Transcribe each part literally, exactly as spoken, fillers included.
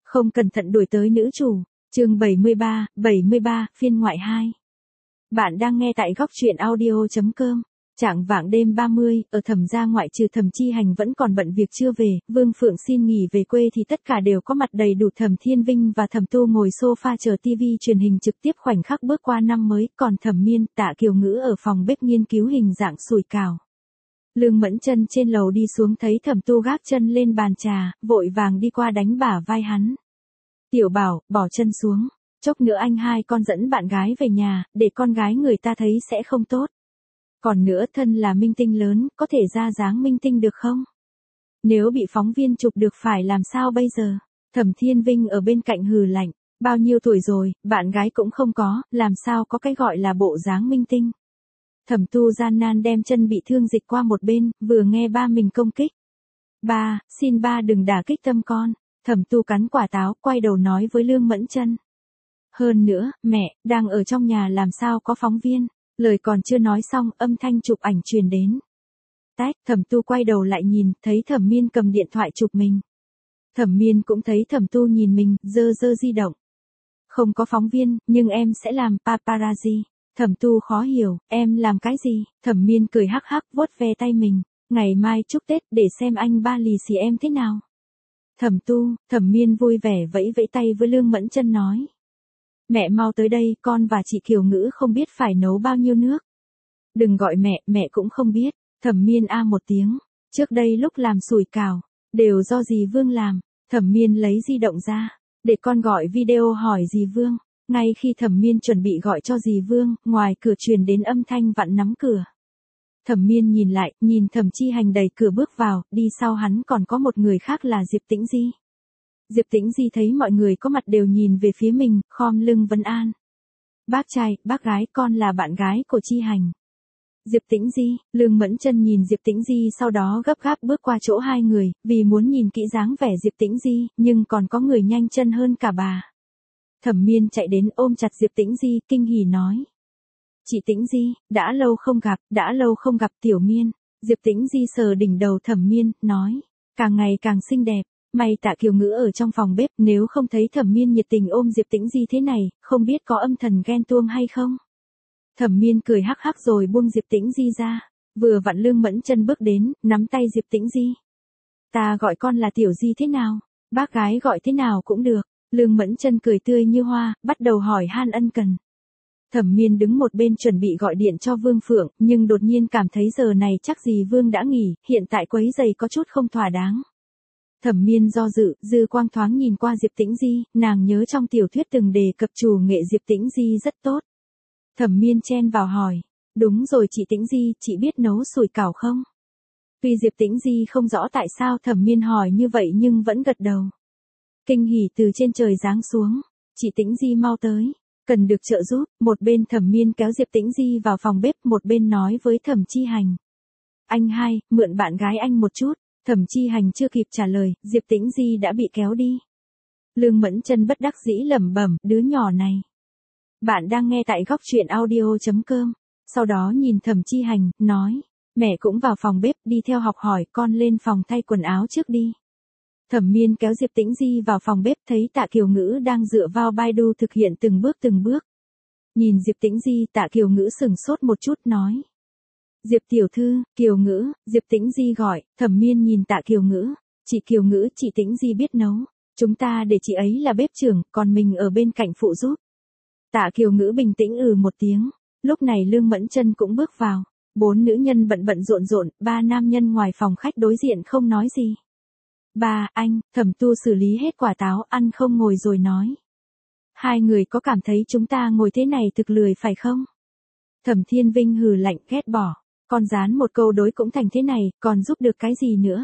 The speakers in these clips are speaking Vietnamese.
Không cẩn thận đuổi tới nữ chủ, chương bảy mươi ba, bảy mươi ba, phiên ngoại hai. Bạn đang nghe tại góc truyện audio chấm com. Trạng vạng đêm ba mươi, ở Thẩm gia ngoại trừ Thẩm Chi Hành vẫn còn bận việc chưa về, Vương Phượng xin nghỉ về quê thì tất cả đều có mặt đầy đủ. Thẩm Thiên Vinh và Thẩm Tu ngồi sofa chờ tivi truyền hình trực tiếp khoảnh khắc bước qua năm mới, còn Thẩm Miên, Tạ Kiều Ngữ ở phòng bếp nghiên cứu hình dạng sủi cảo. Lương Mẫn Chân trên lầu đi xuống thấy Thẩm Tu gác chân lên bàn trà, vội vàng đi qua đánh bả vai hắn. Tiểu Bảo, bỏ chân xuống, chốc nữa anh hai con dẫn bạn gái về nhà, để con gái người ta thấy sẽ không tốt. Còn nữa thân là minh tinh lớn, có thể ra dáng minh tinh được không? Nếu bị phóng viên chụp được phải làm sao bây giờ? Thẩm Thiên Vinh ở bên cạnh hừ lạnh, bao nhiêu tuổi rồi, bạn gái cũng không có, làm sao có cái gọi là bộ dáng minh tinh. Thẩm Tu gian nan đem chân bị thương dịch qua một bên, vừa nghe ba mình công kích. Ba, xin ba đừng đả kích tâm con. Thẩm Tu cắn quả táo, quay đầu nói với Lương Mẫn Chân. Hơn nữa, mẹ, đang ở trong nhà làm sao có phóng viên. Lời còn chưa nói xong, âm thanh chụp ảnh truyền đến. Tách, Thẩm Tu quay đầu lại nhìn, thấy Thẩm Miên cầm điện thoại chụp mình. Thẩm Miên cũng thấy Thẩm Tu nhìn mình, giơ giơ di động. Không có phóng viên, nhưng em sẽ làm paparazzi. Thẩm Tu khó hiểu, em làm cái gì? Thẩm Miên cười hắc hắc vuốt ve tay mình. Ngày mai chúc Tết để xem anh ba lì xì em thế nào. Thẩm Tu, Thẩm Miên vui vẻ vẫy vẫy tay với Lương Mẫn Chân nói. Mẹ mau tới đây, con và chị Kiều Ngữ không biết phải nấu bao nhiêu nước. Đừng gọi mẹ, mẹ cũng không biết. Thẩm Miên a một tiếng. Trước đây lúc làm sủi cảo, đều do dì Vương làm. Thẩm Miên lấy di động ra, để con gọi video hỏi dì Vương. Ngay khi Thẩm Miên chuẩn bị gọi cho dì Vương, ngoài cửa truyền đến âm thanh vặn nắm cửa. Thẩm Miên nhìn lại, nhìn Thẩm Chi Hành đẩy cửa bước vào, đi sau hắn còn có một người khác là Diệp Tĩnh Di. Diệp Tĩnh Di thấy mọi người có mặt đều nhìn về phía mình, khom lưng vấn an. Bác trai, bác gái, con là bạn gái của Chi Hành. Diệp Tĩnh Di, Lương Mẫn Chân nhìn Diệp Tĩnh Di sau đó gấp gáp bước qua chỗ hai người, vì muốn nhìn kỹ dáng vẻ Diệp Tĩnh Di, nhưng còn có người nhanh chân hơn cả bà. Thẩm Miên chạy đến ôm chặt Diệp Tĩnh Di, kinh hỉ nói. Chị Tĩnh Di, đã lâu không gặp, đã lâu không gặp Tiểu Miên. Diệp Tĩnh Di sờ đỉnh đầu Thẩm Miên, nói. Càng ngày càng xinh đẹp. May Tạ Kiều Ngữ ở trong phòng bếp, nếu không thấy Thẩm Miên nhiệt tình ôm Diệp Tĩnh Di thế này, không biết có âm thần ghen tuông hay không. Thẩm Miên cười hắc hắc rồi buông Diệp Tĩnh Di ra. Vừa vặn Lương Mẫn Chân bước đến, nắm tay Diệp Tĩnh Di. Ta gọi con là Tiểu Di thế nào? Bác gái gọi thế nào cũng được. Lương Mẫn Chân cười tươi như hoa, bắt đầu hỏi han ân cần. Thẩm Miên đứng một bên chuẩn bị gọi điện cho Vương Phượng, nhưng đột nhiên cảm thấy giờ này chắc dì Vương đã nghỉ, hiện tại quấy giày có chút không thỏa đáng. Thẩm Miên do dự, dư quang thoáng nhìn qua Diệp Tĩnh Di, nàng nhớ trong tiểu thuyết từng đề cập chủ nghệ Diệp Tĩnh Di rất tốt. Thẩm Miên chen vào hỏi, đúng rồi chị Tĩnh Di, chị biết nấu sủi cảo không? Tuy Diệp Tĩnh Di không rõ tại sao Thẩm Miên hỏi như vậy nhưng vẫn gật đầu. Kinh hỉ từ trên trời giáng xuống, chị Tĩnh Di mau tới, cần được trợ giúp. Một bên Thẩm Miên kéo Diệp Tĩnh Di vào phòng bếp, một bên nói với Thẩm Chi Hành. Anh hai, mượn bạn gái anh một chút. Thẩm Chi Hành chưa kịp trả lời, Diệp Tĩnh Di đã bị kéo đi. Lương Mẫn Chân bất đắc dĩ lẩm bẩm, đứa nhỏ này. Bạn đang nghe tại góc truyện audio chấm com. Sau đó nhìn Thẩm Chi Hành, nói, mẹ cũng vào phòng bếp, đi theo học hỏi, con lên phòng thay quần áo trước đi. Thẩm Miên kéo Diệp Tĩnh Di vào phòng bếp, thấy Tạ Kiều Ngữ đang dựa vào Baidu thực hiện từng bước từng bước. Nhìn Diệp Tĩnh Di, Tạ Kiều Ngữ sững sốt một chút nói. Diệp tiểu thư, Kiều Ngữ, Diệp Tĩnh Di gọi. Thẩm Miên nhìn Tạ Kiều Ngữ, chị Kiều Ngữ, chị Tĩnh Di biết nấu, chúng ta để chị ấy là bếp trưởng, còn mình ở bên cạnh phụ giúp. Tạ Kiều Ngữ bình tĩnh ừ một tiếng. Lúc này Lương Mẫn Chân cũng bước vào. Bốn nữ nhân bận bận rộn rộn, ba nam nhân ngoài phòng khách đối diện không nói gì. Ba, anh, Thẩm Tu xử lý hết quả táo, ăn không ngồi rồi nói. Hai người có cảm thấy chúng ta ngồi thế này thực lười phải không? Thẩm Thiên Vinh hừ lạnh ghét bỏ. Con dán một câu đối cũng thành thế này, còn giúp được cái gì nữa?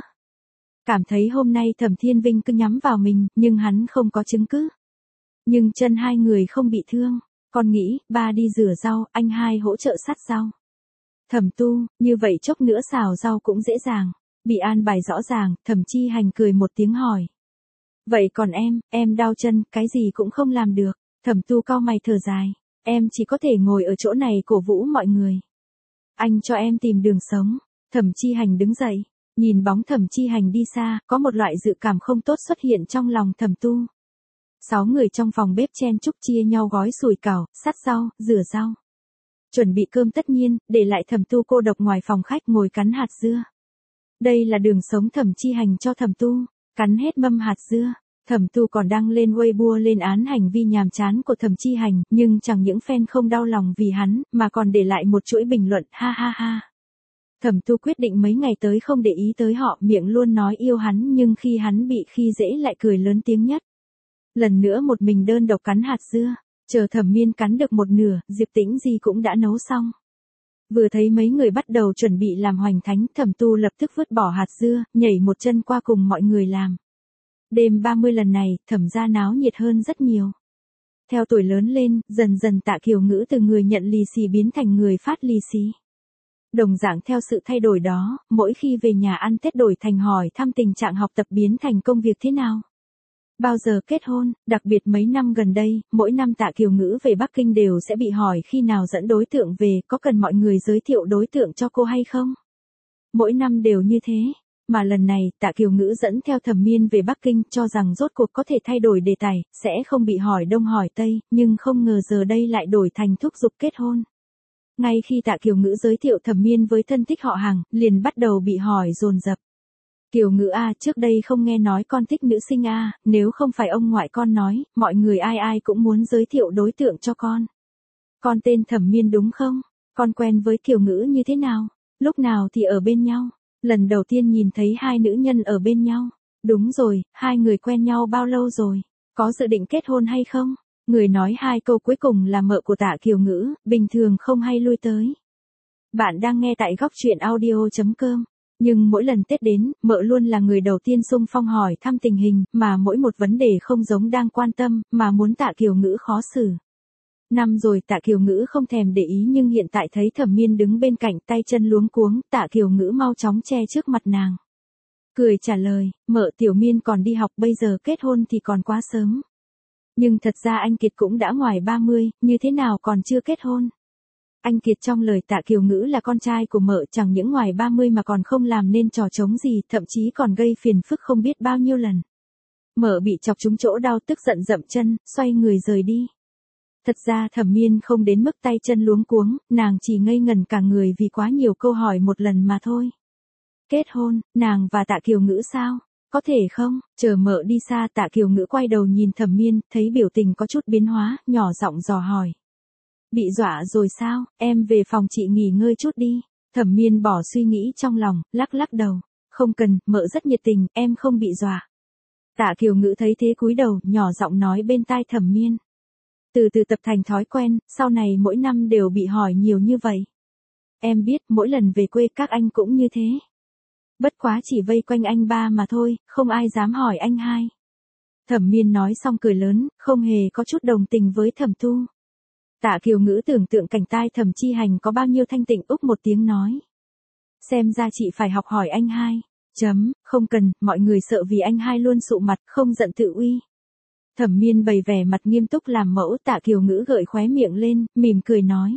Cảm thấy hôm nay Thẩm Thiên Vinh cứ nhắm vào mình, nhưng hắn không có chứng cứ. Nhưng chân hai người không bị thương. Con nghĩ, ba đi rửa rau, anh hai hỗ trợ sắt rau. Thẩm Tu, như vậy chốc nữa xào rau cũng dễ dàng. Bị an bài rõ ràng, Thẩm Chi Hành cười một tiếng hỏi. Vậy còn em, em đau chân, cái gì cũng không làm được. Thẩm Tu cau mày thở dài. Em chỉ có thể ngồi ở chỗ này cổ vũ mọi người. Anh cho em tìm đường sống. Thẩm Chi Hành đứng dậy, nhìn bóng Thẩm Chi Hành đi xa, có một loại dự cảm không tốt xuất hiện trong lòng Thẩm Tu. Sáu người trong phòng bếp chen chúc chia nhau gói sủi cảo, sắt rau, rửa rau. Chuẩn bị cơm tất nhiên, để lại Thẩm Tu cô độc ngoài phòng khách ngồi cắn hạt dưa. Đây là đường sống Thẩm Chi Hành cho Thẩm Tu, cắn hết mâm hạt dưa. Thẩm Tu còn đăng lên Weibo lên án hành vi nhàm chán của Thẩm Chi Hành, nhưng chẳng những fan không đau lòng vì hắn, mà còn để lại một chuỗi bình luận, ha ha ha. Thẩm Tu quyết định mấy ngày tới không để ý tới họ, miệng luôn nói yêu hắn nhưng khi hắn bị khi dễ lại cười lớn tiếng nhất. Lần nữa một mình đơn độc cắn hạt dưa, chờ Thẩm Miên cắn được một nửa, Diệp Tĩnh Di cũng đã nấu xong. Vừa thấy mấy người bắt đầu chuẩn bị làm hoành thánh, Thẩm Tu lập tức vứt bỏ hạt dưa, nhảy một chân qua cùng mọi người làm. Đêm ba mươi lần này, Thẩm gia náo nhiệt hơn rất nhiều. Theo tuổi lớn lên, dần dần Tạ Kiều Ngữ từ người nhận lì xì biến thành người phát lì xì. Đồng dạng theo sự thay đổi đó, mỗi khi về nhà ăn Tết đổi thành hỏi thăm tình trạng học tập biến thành công việc thế nào. Bao giờ kết hôn, đặc biệt mấy năm gần đây, mỗi năm Tạ Kiều Ngữ về Bắc Kinh đều sẽ bị hỏi khi nào dẫn đối tượng về, có cần mọi người giới thiệu đối tượng cho cô hay không? Mỗi năm đều như thế, mà lần này Tạ Kiều Ngữ dẫn theo Thẩm Miên về Bắc Kinh cho rằng rốt cuộc có thể thay đổi đề tài, sẽ không bị hỏi đông hỏi tây, nhưng không ngờ giờ đây lại đổi thành thúc giục kết hôn. Ngay khi Tạ Kiều Ngữ giới thiệu Thẩm Miên với thân thích họ hàng, liền bắt đầu bị hỏi dồn dập. Kiều Ngữ a, trước đây không nghe nói con thích nữ sinh a, nếu không phải ông ngoại con nói, mọi người ai ai cũng muốn giới thiệu đối tượng cho con. Con tên Thẩm Miên đúng không? Con quen với Kiều Ngữ như thế nào? Lúc nào thì ở bên nhau? Lần đầu tiên nhìn thấy hai nữ nhân ở bên nhau. Đúng rồi, hai người quen nhau bao lâu rồi? Có dự định kết hôn hay không? Người nói hai câu cuối cùng là mợ của Tạ Kiều Ngữ, bình thường không hay lui tới. Bạn đang nghe tại góc truyện audio chấm com. Nhưng mỗi lần Tết đến, mợ luôn là người đầu tiên xung phong hỏi thăm tình hình, mà mỗi một vấn đề không giống đang quan tâm, mà muốn Tạ Kiều Ngữ khó xử. Năm rồi Tạ Kiều Ngữ không thèm để ý nhưng hiện tại thấy Thẩm Miên đứng bên cạnh tay chân luống cuống, Tạ Kiều Ngữ mau chóng che trước mặt nàng. Cười trả lời, mợ Tiểu Miên còn đi học bây giờ kết hôn thì còn quá sớm. Nhưng thật ra anh Kiệt cũng đã ngoài ba mươi, như thế nào còn chưa kết hôn? Anh Kiệt trong lời Tạ Kiều Ngữ là con trai của mợ chẳng những ngoài ba mươi mà còn không làm nên trò trống gì, thậm chí còn gây phiền phức không biết bao nhiêu lần. Mợ bị chọc trúng chỗ đau tức giận dậm chân, xoay người rời đi. Thật ra Thẩm Miên không đến mức tay chân luống cuống, nàng chỉ ngây ngẩn cả người vì quá nhiều câu hỏi một lần mà thôi. Kết hôn, nàng và Tạ Kiều Ngữ sao? Có thể không? Chờ mợ đi xa Tạ Kiều Ngữ quay đầu nhìn Thẩm Miên, thấy biểu tình có chút biến hóa, nhỏ giọng dò hỏi. Bị dọa rồi sao, em về phòng chị nghỉ ngơi chút đi. Thẩm Miên bỏ suy nghĩ trong lòng, lắc lắc đầu. Không cần, mợ rất nhiệt tình, em không bị dọa. Tạ Kiều Ngữ thấy thế cúi đầu, nhỏ giọng nói bên tai Thẩm Miên. Từ từ tập thành thói quen, sau này mỗi năm đều bị hỏi nhiều như vậy. Em biết, mỗi lần về quê các anh cũng như thế. Bất quá chỉ vây quanh anh ba mà thôi, không ai dám hỏi anh hai. Thẩm Miên nói xong cười lớn, không hề có chút đồng tình với Thẩm Tu. Tạ Kiều Ngữ tưởng tượng cảnh tai Thẩm Chi Hành có bao nhiêu thanh tịnh, úc một tiếng nói. Xem ra chị phải học hỏi anh hai. Chấm, không cần, mọi người sợ vì anh hai luôn sụ mặt, không giận tự uy. Thẩm Miên bày vẻ mặt nghiêm túc làm mẫu, Tạ Kiều Ngữ gợi khóe miệng lên, mỉm cười nói.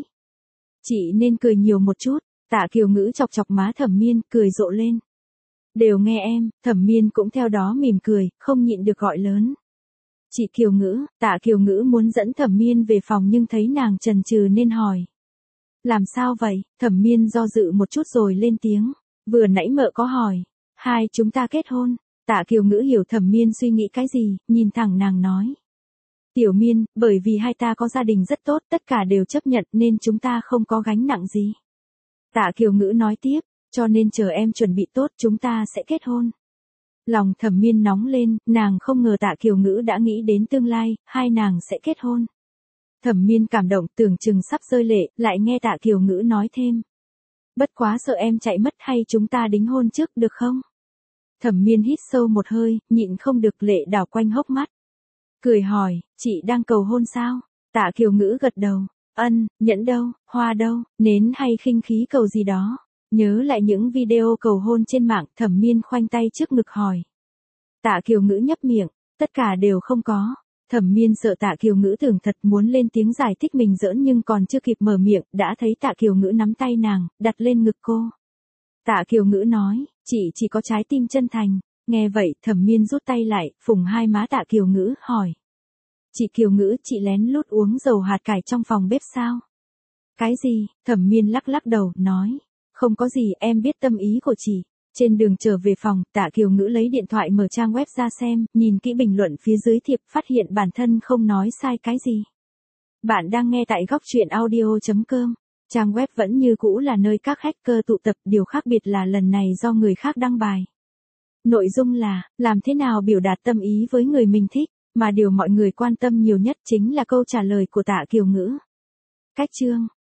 Chị nên cười nhiều một chút. Tạ Kiều Ngữ chọc chọc má Thẩm Miên, cười rộ lên. Đều nghe em, Thẩm Miên cũng theo đó mỉm cười, không nhịn được gọi lớn. Chị Kiều Ngữ, Tạ Kiều Ngữ muốn dẫn Thẩm Miên về phòng nhưng thấy nàng chần chừ nên hỏi. Làm sao vậy? Thẩm Miên do dự một chút rồi lên tiếng. Vừa nãy mợ có hỏi. Hai chúng ta kết hôn. Tạ Kiều Ngữ hiểu Thẩm Miên suy nghĩ cái gì, nhìn thẳng nàng nói. Tiểu Miên, bởi vì hai ta có gia đình rất tốt, tất cả đều chấp nhận nên chúng ta không có gánh nặng gì. Tạ Kiều Ngữ nói tiếp, cho nên chờ em chuẩn bị tốt chúng ta sẽ kết hôn. Lòng Thẩm Miên nóng lên, nàng không ngờ Tạ Kiều Ngữ đã nghĩ đến tương lai, hai nàng sẽ kết hôn. Thẩm Miên cảm động tưởng chừng sắp rơi lệ, lại nghe Tạ Kiều Ngữ nói thêm. Bất quá sợ em chạy mất hay chúng ta đính hôn trước được không? Thẩm Miên hít sâu một hơi, nhịn không được lệ đảo quanh hốc mắt. Cười hỏi, chị đang cầu hôn sao? Tạ Kiều Ngữ gật đầu. Ân, nhẫn đâu, hoa đâu, nến hay khinh khí cầu gì đó. Nhớ lại những video cầu hôn trên mạng, Thẩm Miên khoanh tay trước ngực hỏi. Tạ Kiều Ngữ nhấp miệng, tất cả đều không có. Thẩm Miên sợ Tạ Kiều Ngữ tưởng thật muốn lên tiếng giải thích mình giỡn nhưng còn chưa kịp mở miệng, đã thấy Tạ Kiều Ngữ nắm tay nàng, đặt lên ngực cô. Tạ Kiều Ngữ nói, chị chỉ có trái tim chân thành. Nghe vậy, Thẩm Miên rút tay lại, phủng hai má Tạ Kiều Ngữ, hỏi. Chị Kiều Ngữ, chị lén lút uống dầu hạt cải trong phòng bếp sao? Cái gì? Thẩm Miên lắc lắc đầu, nói. Không có gì, em biết tâm ý của chị. Trên đường trở về phòng, Tạ Kiều Ngữ lấy điện thoại mở trang web ra xem, nhìn kỹ bình luận phía dưới thiệp, phát hiện bản thân không nói sai cái gì. Bạn đang nghe tại góc truyện audio chấm com. Trang web vẫn như cũ là nơi các hacker tụ tập, điều khác biệt là lần này do người khác đăng bài. Nội dung là, làm thế nào biểu đạt tâm ý với người mình thích, mà điều mọi người quan tâm nhiều nhất chính là câu trả lời của Tạ Kiều Ngữ. Cách chương,